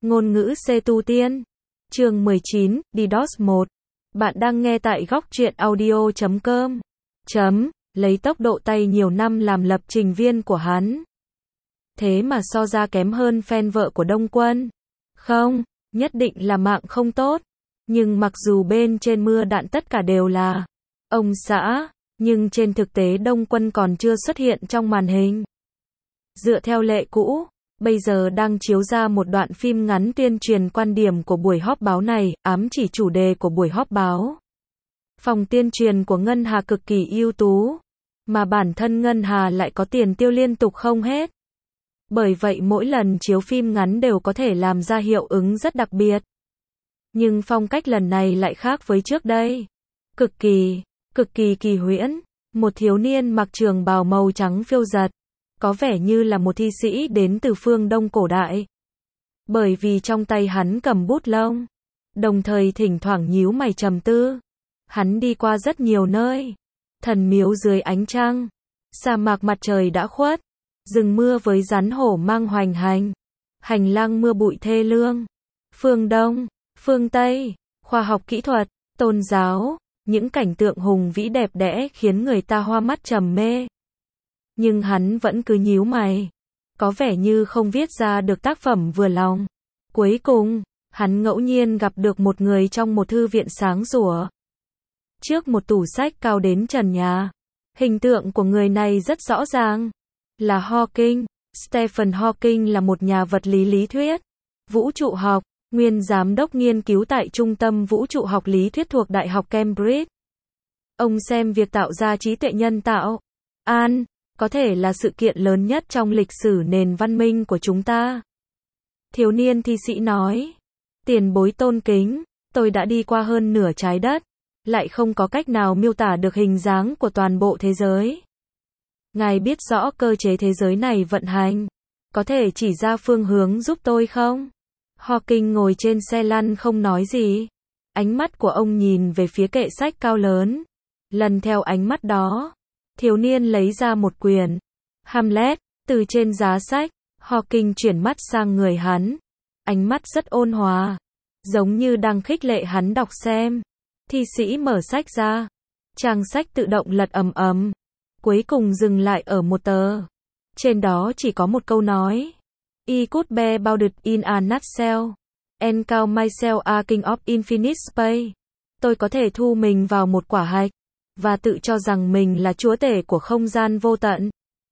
Ngôn ngữ C tu tiên. Chương 19, DDoS 1. Bạn đang nghe tại góc truyện audio.com. Lấy tốc độ tay nhiều năm làm lập trình viên của hắn. Thế mà so ra kém hơn fan vợ của Đông Quân. Không, nhất định là mạng không tốt. Nhưng mặc dù bên trên mưa đạn tất cả đều là ông xã, nhưng trên thực tế Đông Quân còn chưa xuất hiện trong màn hình. Dựa theo lệ cũ, bây giờ đang chiếu ra một đoạn phim ngắn tuyên truyền quan điểm của buổi họp báo này, ám chỉ chủ đề của buổi họp báo. Phòng tuyên truyền của Ngân Hà cực kỳ ưu tú, mà bản thân Ngân Hà lại có tiền tiêu liên tục không hết. Bởi vậy mỗi lần chiếu phim ngắn đều có thể làm ra hiệu ứng rất đặc biệt. Nhưng phong cách lần này lại khác với trước đây. Cực kỳ kỳ huyễn. Một thiếu niên mặc trường bào màu trắng phiêu giật, có vẻ như là một thi sĩ đến từ phương Đông cổ đại. Bởi vì trong tay hắn cầm bút lông, đồng thời thỉnh thoảng nhíu mày trầm tư. Hắn đi qua rất nhiều nơi. Thần miếu dưới ánh trăng, sa mạc mặt trời đã khuất, rừng mưa với rắn hổ mang hoành hành, hành lang mưa bụi thê lương, phương Đông, phương Tây, khoa học kỹ thuật, tôn giáo, những cảnh tượng hùng vĩ đẹp đẽ khiến người ta hoa mắt trầm mê. Nhưng hắn vẫn cứ nhíu mày, có vẻ như không viết ra được tác phẩm vừa lòng. Cuối cùng, hắn ngẫu nhiên gặp được một người trong một thư viện sáng sủa. Trước một tủ sách cao đến trần nhà, hình tượng của người này rất rõ ràng, là Hawking. Stephen Hawking là một nhà vật lý lý thuyết, vũ trụ học, nguyên giám đốc nghiên cứu tại Trung tâm Vũ trụ học lý thuyết thuộc Đại học Cambridge. Ông xem việc tạo ra trí tuệ nhân tạo, AI, có thể là sự kiện lớn nhất trong lịch sử nền văn minh của chúng ta. Thiếu niên thi sĩ nói, tiền bối tôn kính, tôi đã đi qua hơn nửa trái đất, lại không có cách nào miêu tả được hình dáng của toàn bộ thế giới. Ngài biết rõ cơ chế thế giới này vận hành, có thể chỉ ra phương hướng giúp tôi không? Hawking ngồi trên xe lăn không nói gì. Ánh mắt của ông nhìn về phía kệ sách cao lớn. Lần theo ánh mắt đó, thiếu niên lấy ra một quyển Hamlet từ trên giá sách. Hawking chuyển mắt sang người hắn. Ánh mắt rất ôn hòa, giống như đang khích lệ hắn đọc xem. Thi sĩ mở sách ra. Trang sách tự động lật ầm ầm, cuối cùng dừng lại ở một tờ. Trên đó chỉ có một câu nói. I could be bounded in a nutshell, and call myself a king of infinite space. Tôi có thể thu mình vào một quả hạch, và tự cho rằng mình là chúa tể của không gian vô tận.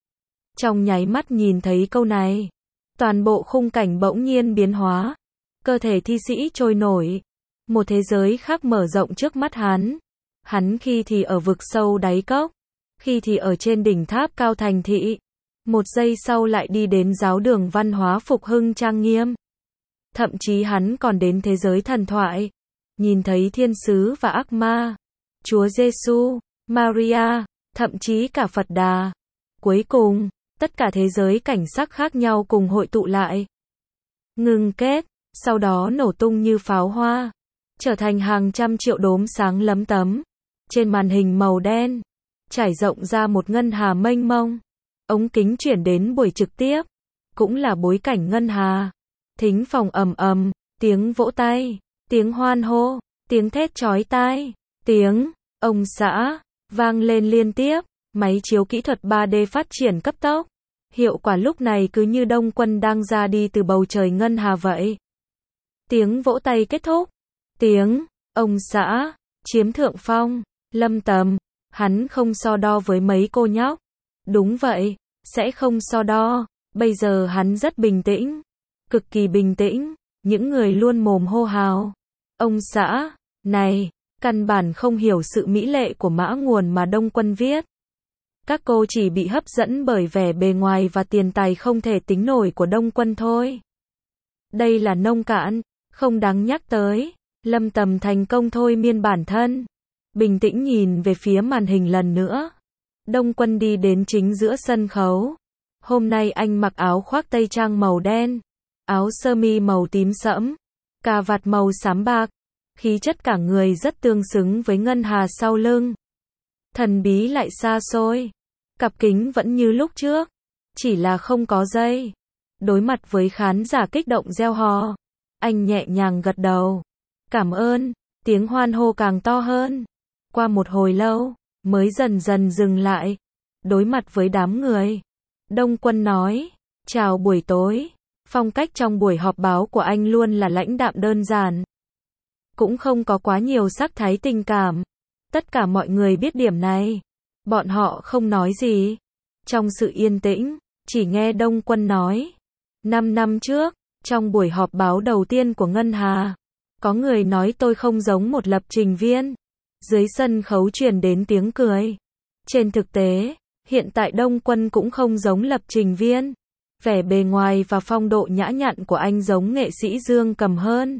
Trong nháy mắt nhìn thấy câu này, toàn bộ khung cảnh bỗng nhiên biến hóa. Cơ thể thi sĩ trôi nổi. Một thế giới khác mở rộng trước mắt hắn. Hắn khi thì ở vực sâu đáy cốc, khi thì ở trên đỉnh tháp cao thành thị. Một giây sau lại đi đến giáo đường văn hóa phục hưng trang nghiêm. Thậm chí hắn còn đến thế giới thần thoại. Nhìn thấy thiên sứ và ác ma, Chúa Giêsu, Maria, thậm chí cả Phật Đà. Cuối cùng, tất cả thế giới cảnh sắc khác nhau cùng hội tụ lại. Ngưng kết, sau đó nổ tung như pháo hoa. Trở thành hàng trăm triệu đốm sáng lấm tấm. Trên màn hình màu đen, trải rộng ra một ngân hà mênh mông. Ống kính chuyển đến buổi trực tiếp, cũng là bối cảnh ngân hà. Thính phòng ầm ầm, tiếng vỗ tay, tiếng hoan hô, tiếng thét chói tai, tiếng ông xã vang lên liên tiếp. Máy chiếu kỹ thuật 3D phát triển cấp tốc. Hiệu quả lúc này cứ như Đông Quân đang ra đi từ bầu trời ngân hà vậy. Tiếng vỗ tay kết thúc, tiếng ông xã chiếm thượng phong. Lâm Tầm, hắn không so đo với mấy cô nhóc. Đúng vậy, sẽ không so đo. Bây giờ hắn rất bình tĩnh, cực kỳ bình tĩnh. Những người luôn mồm hô hào ông xã này, căn bản không hiểu sự mỹ lệ của mã nguồn mà Đông Quân viết. Các cô chỉ bị hấp dẫn bởi vẻ bề ngoài và tiền tài không thể tính nổi của Đông Quân thôi. Đây là nông cạn, không đáng nhắc tới. Lâm Tầm thành công thôi miên bản thân, bình tĩnh nhìn về phía màn hình lần nữa. Đông Quân đi đến chính giữa sân khấu. Hôm nay anh mặc áo khoác tây trang màu đen, áo sơ mi màu tím sẫm, cà vạt màu xám bạc. Khí chất cả người rất tương xứng với ngân hà sau lưng. Thần bí lại xa xôi. Cặp kính vẫn như lúc trước, chỉ là không có dây. Đối mặt với khán giả kích động reo hò, Anh nhẹ nhàng gật đầu. Cảm ơn. Tiếng hoan hô càng to hơn. Qua một hồi lâu, mới dần dần dừng lại. Đối mặt với đám người, Đông Quân nói, chào buổi tối. Phong cách trong buổi họp báo của anh luôn là lãnh đạm đơn giản. Cũng không có quá nhiều sắc thái tình cảm. Tất cả mọi người biết điểm này. Bọn họ không nói gì. Trong sự yên tĩnh, chỉ nghe Đông Quân nói. 5 năm trước, trong buổi họp báo đầu tiên của Ngân Hà, có người nói tôi không giống một lập trình viên. Dưới sân khấu truyền đến tiếng cười. Trên thực tế, hiện tại Đông Quân cũng không giống lập trình viên. Vẻ bề ngoài và phong độ nhã nhặn của anh giống nghệ sĩ Dương Cầm hơn.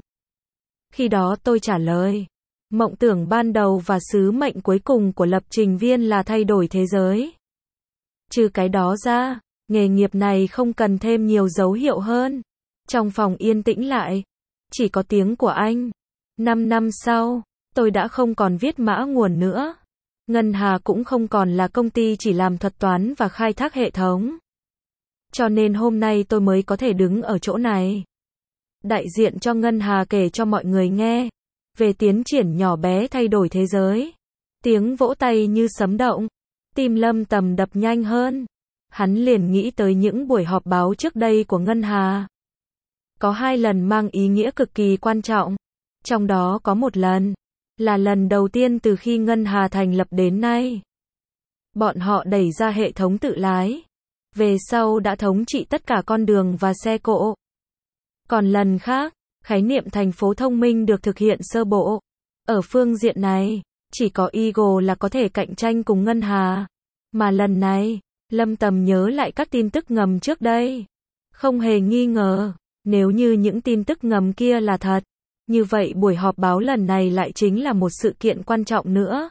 Khi đó tôi trả lời, mộng tưởng ban đầu và sứ mệnh cuối cùng của lập trình viên là thay đổi thế giới. Trừ cái đó ra, nghề nghiệp này không cần thêm nhiều dấu hiệu hơn. Trong phòng yên tĩnh lại, chỉ có tiếng của anh. 5 năm sau, tôi đã không còn viết mã nguồn nữa. Ngân Hà cũng không còn là công ty chỉ làm thuật toán và khai thác hệ thống. Cho nên hôm nay tôi mới có thể đứng ở chỗ này. Đại diện cho Ngân Hà kể cho mọi người nghe về tiến triển nhỏ bé thay đổi thế giới. Tiếng vỗ tay như sấm động. Tim Lâm Tầm đập nhanh hơn. Hắn liền nghĩ tới những buổi họp báo trước đây của Ngân Hà. Có 2 lần mang ý nghĩa cực kỳ quan trọng. Trong đó có một lần là lần đầu tiên từ khi Ngân Hà thành lập đến nay. Bọn họ đẩy ra hệ thống tự lái. Về sau đã thống trị tất cả con đường và xe cộ. Còn lần khác, khái niệm thành phố thông minh được thực hiện sơ bộ. Ở phương diện này, chỉ có Eagle là có thể cạnh tranh cùng Ngân Hà. Mà lần này, Lâm Tầm nhớ lại các tin tức ngầm trước đây. Không hề nghi ngờ, nếu như những tin tức ngầm kia là thật, như vậy buổi họp báo lần này lại chính là một sự kiện quan trọng nữa.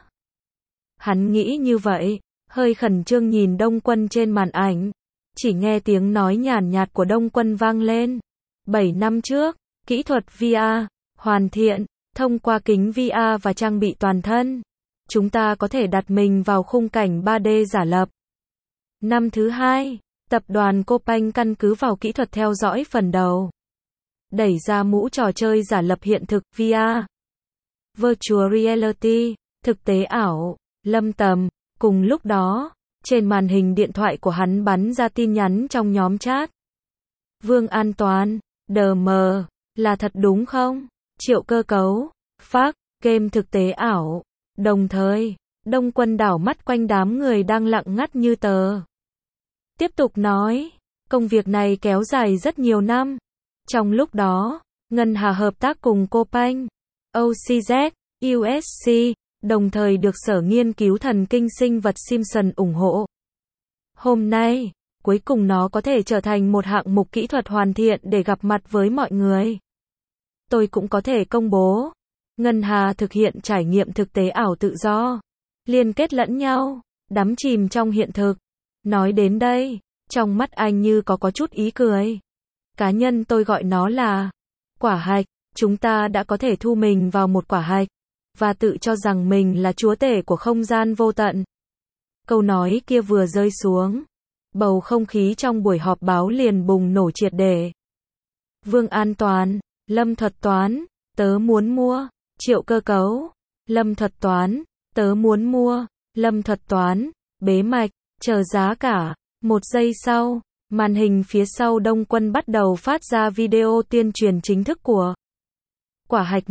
Hắn nghĩ như vậy, hơi khẩn trương nhìn Đông Quân trên màn ảnh. Chỉ nghe tiếng nói nhàn nhạt của Đông Quân vang lên. 7 năm trước, kỹ thuật VR, hoàn thiện, thông qua kính VR và trang bị toàn thân. Chúng ta có thể đặt mình vào khung cảnh 3D giả lập. Năm thứ 2, tập đoàn Copan căn cứ vào kỹ thuật theo dõi phần đầu. Đẩy ra mũ trò chơi giả lập hiện thực VR. Virtual Reality, thực tế ảo. Lâm Tầm, cùng lúc đó, trên màn hình điện thoại của hắn bắn ra tin nhắn trong nhóm chat. Vương An Toàn, DM, là thật đúng không? Triệu Cơ Cấu, phác, game thực tế ảo. Đồng thời, Đông Quân đảo mắt quanh đám người đang lặng ngắt như tờ. Tiếp tục nói, công việc này kéo dài rất nhiều năm. Trong lúc đó, Ngân Hà hợp tác cùng Copan, OCZ, USC, đồng thời được Sở Nghiên cứu Thần kinh Sinh vật Simpson ủng hộ. Hôm nay, cuối cùng nó có thể trở thành một hạng mục kỹ thuật hoàn thiện để gặp mặt với mọi người. Tôi cũng có thể công bố. Ngân Hà thực hiện trải nghiệm thực tế ảo tự do, liên kết lẫn nhau, đắm chìm trong hiện thực. Nói đến đây, trong mắt anh như có chút ý cười. Cá nhân tôi gọi nó là quả hạch. Chúng ta đã có thể thu mình vào một quả hạch và tự cho rằng mình là chúa tể của không gian vô tận. Câu nói kia vừa rơi xuống, bầu không khí trong buổi họp báo liền bùng nổ triệt để. Vương An Toàn, Lâm Thuật Toán, tớ muốn mua. Triệu Cơ Cấu, Lâm Thuật Toán, tớ muốn mua. Lâm Thuật Toán, bế mạch, chờ giá cả. 1 giây sau, màn hình phía sau Đông Quân bắt đầu phát ra video tuyên truyền chính thức của quả hạch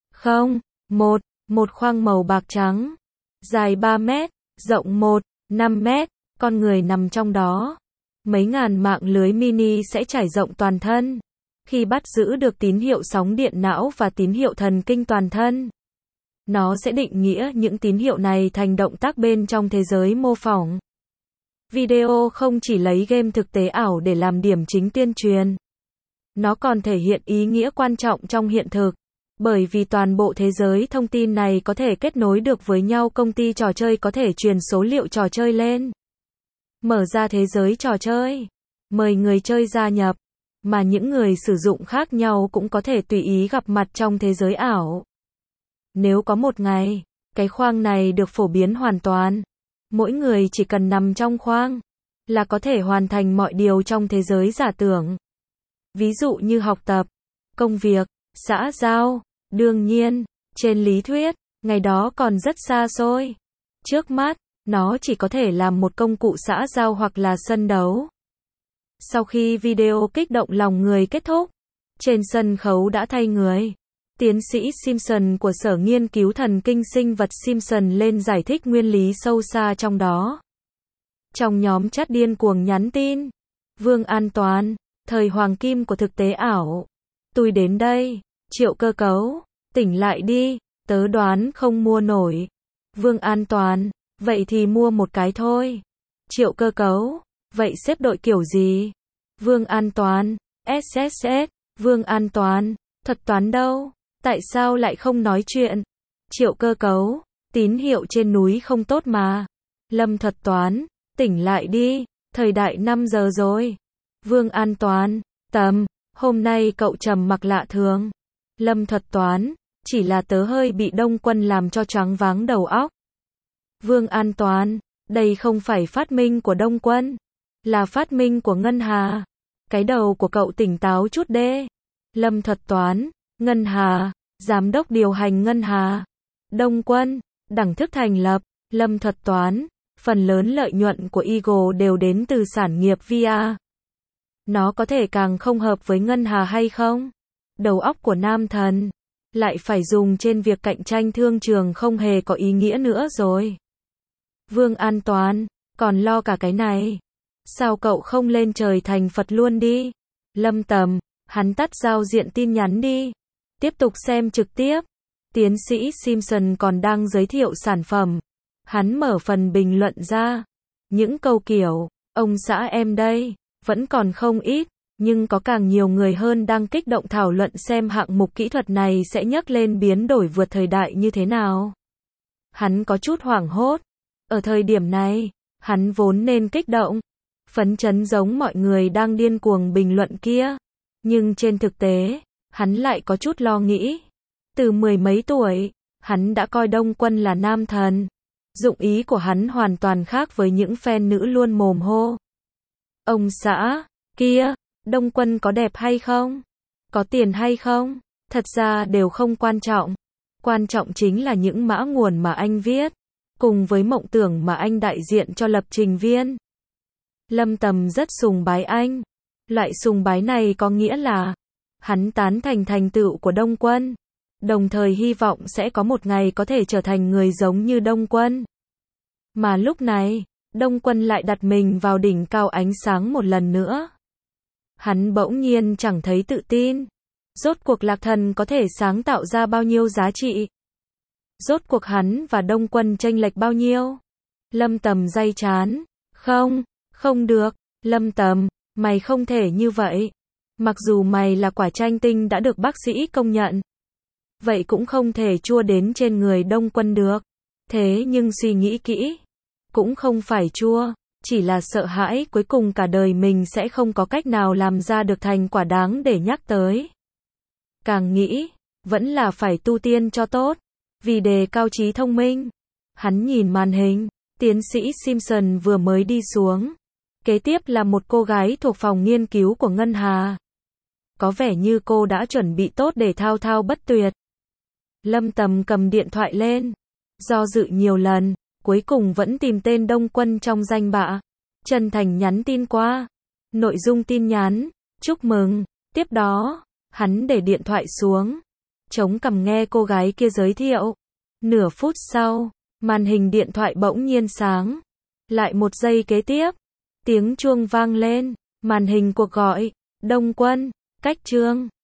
101, một khoang màu bạc trắng, dài 3 mét, rộng 5 mét, con người nằm trong đó. Mấy ngàn mạng lưới mini sẽ trải rộng toàn thân. Khi bắt giữ được tín hiệu sóng điện não và tín hiệu thần kinh toàn thân, nó sẽ định nghĩa những tín hiệu này thành động tác bên trong thế giới mô phỏng. Video không chỉ lấy game thực tế ảo để làm điểm chính tuyên truyền. Nó còn thể hiện ý nghĩa quan trọng trong hiện thực. Bởi vì toàn bộ thế giới thông tin này có thể kết nối được với nhau, công ty trò chơi có thể truyền số liệu trò chơi lên. Mở ra thế giới trò chơi. Mời người chơi gia nhập. Mà những người sử dụng khác nhau cũng có thể tùy ý gặp mặt trong thế giới ảo. Nếu có một ngày, cái khoang này được phổ biến hoàn toàn, mỗi người chỉ cần nằm trong khoang là có thể hoàn thành mọi điều trong thế giới giả tưởng. Ví dụ như học tập, công việc, xã giao. Đương nhiên, trên lý thuyết, ngày đó còn rất xa xôi. Trước mắt, nó chỉ có thể làm một công cụ xã giao hoặc là sân đấu. Sau khi video kích động lòng người kết thúc, trên sân khấu đã thay người. Tiến sĩ Simpson của Sở Nghiên cứu Thần kinh Sinh vật Simpson lên giải thích nguyên lý sâu xa trong đó. Trong nhóm chat điên cuồng nhắn tin, Vương An Toàn, thời hoàng kim của thực tế ảo. Tôi đến đây, Triệu Cơ Cấu, tỉnh lại đi, tớ đoán không mua nổi. Vương An Toàn, vậy thì mua một cái thôi. Triệu Cơ Cấu, vậy xếp đội kiểu gì? Vương An Toàn, SSS, Vương An Toàn, thuật toán đâu? Tại sao lại không nói chuyện? Triệu Cơ Cấu, tín hiệu trên núi không tốt mà. Lâm thuật toán, tỉnh lại đi, thời đại 5 giờ rồi. Vương An Toàn, hôm nay cậu trầm mặc lạ thường. Lâm thuật toán, chỉ là tớ hơi bị Đông Quân làm cho choáng váng đầu óc. Vương An Toàn, đây không phải phát minh của Đông Quân, là phát minh của Ngân Hà. Cái đầu của cậu tỉnh táo chút đê. Lâm thuật toán, Ngân Hà, giám đốc điều hành Ngân Hà. Đông Quân, đẳng thức thành lập. Lâm thuật toán, phần lớn lợi nhuận của Eagle đều đến từ sản nghiệp VR. Nó có thể càng không hợp với Ngân Hà hay không? Đầu óc của nam thần lại phải dùng trên việc cạnh tranh thương trường không hề có ý nghĩa nữa rồi. Vương An Toàn, còn lo cả cái này. Sao cậu không lên trời thành Phật luôn đi? Lâm hắn tắt giao diện tin nhắn đi. Tiếp tục xem trực tiếp. Tiến sĩ Simpson còn đang giới thiệu sản phẩm. Hắn mở phần bình luận ra. Những câu kiểu, ông xã em đây, vẫn còn không ít, nhưng có càng nhiều người hơn đang kích động thảo luận xem hạng mục kỹ thuật này sẽ nhấc lên biến đổi vượt thời đại như thế nào. Hắn có chút hoảng hốt. Ở thời điểm này, hắn vốn nên kích động, phấn chấn giống mọi người đang điên cuồng bình luận kia. Nhưng trên thực tế, hắn lại có chút lo nghĩ. Từ 10 mấy tuổi, hắn đã coi Đông Quân là nam thần. Dụng ý của hắn hoàn toàn khác với những fan nữ luôn mồm hô. Ông xã, kia, Đông Quân có đẹp hay không? Có tiền hay không? Thật ra đều không quan trọng. Quan trọng chính là những mã nguồn mà anh viết, cùng với mộng tưởng mà anh đại diện cho lập trình viên. Lâm rất sùng bái anh. Loại sùng bái này có nghĩa là hắn tán thành thành tựu của Đông Quân, đồng thời hy vọng sẽ có một ngày có thể trở thành người giống như Đông Quân. Mà lúc này, Đông Quân lại đặt mình vào đỉnh cao ánh sáng một lần nữa. Hắn bỗng nhiên chẳng thấy tự tin. Rốt cuộc Lạc Thần có thể sáng tạo ra bao nhiêu giá trị? Rốt cuộc hắn và Đông Quân chênh lệch bao nhiêu? Lâm day chán. Không được. Lâm mày không thể như vậy. Mặc dù mày là quả chanh tinh đã được bác sĩ công nhận, vậy cũng không thể chua đến trên người Đông Quân được. Thế nhưng suy nghĩ kỹ, cũng không phải chua, chỉ là sợ hãi cuối cùng cả đời mình sẽ không có cách nào làm ra được thành quả đáng để nhắc tới. Càng nghĩ, vẫn là phải tu tiên cho tốt, vì đề cao trí thông minh. Hắn nhìn màn hình, tiến sĩ Simpson vừa mới đi xuống. Kế tiếp là một cô gái thuộc phòng nghiên cứu của Ngân Hà. Có vẻ như cô đã chuẩn bị tốt để thao thao bất tuyệt. Lâm cầm điện thoại lên, do dự nhiều lần, cuối cùng vẫn tìm tên Đông Quân trong danh bạ. Chân thành nhắn tin qua. Nội dung tin nhắn, chúc mừng. Tiếp đó, hắn để điện thoại xuống, chống cằm nghe cô gái kia giới thiệu. Nửa phút sau, màn hình điện thoại bỗng nhiên sáng. Lại một giây kế tiếp, tiếng chuông vang lên, màn hình cuộc gọi. Đông Quân, cách Trương.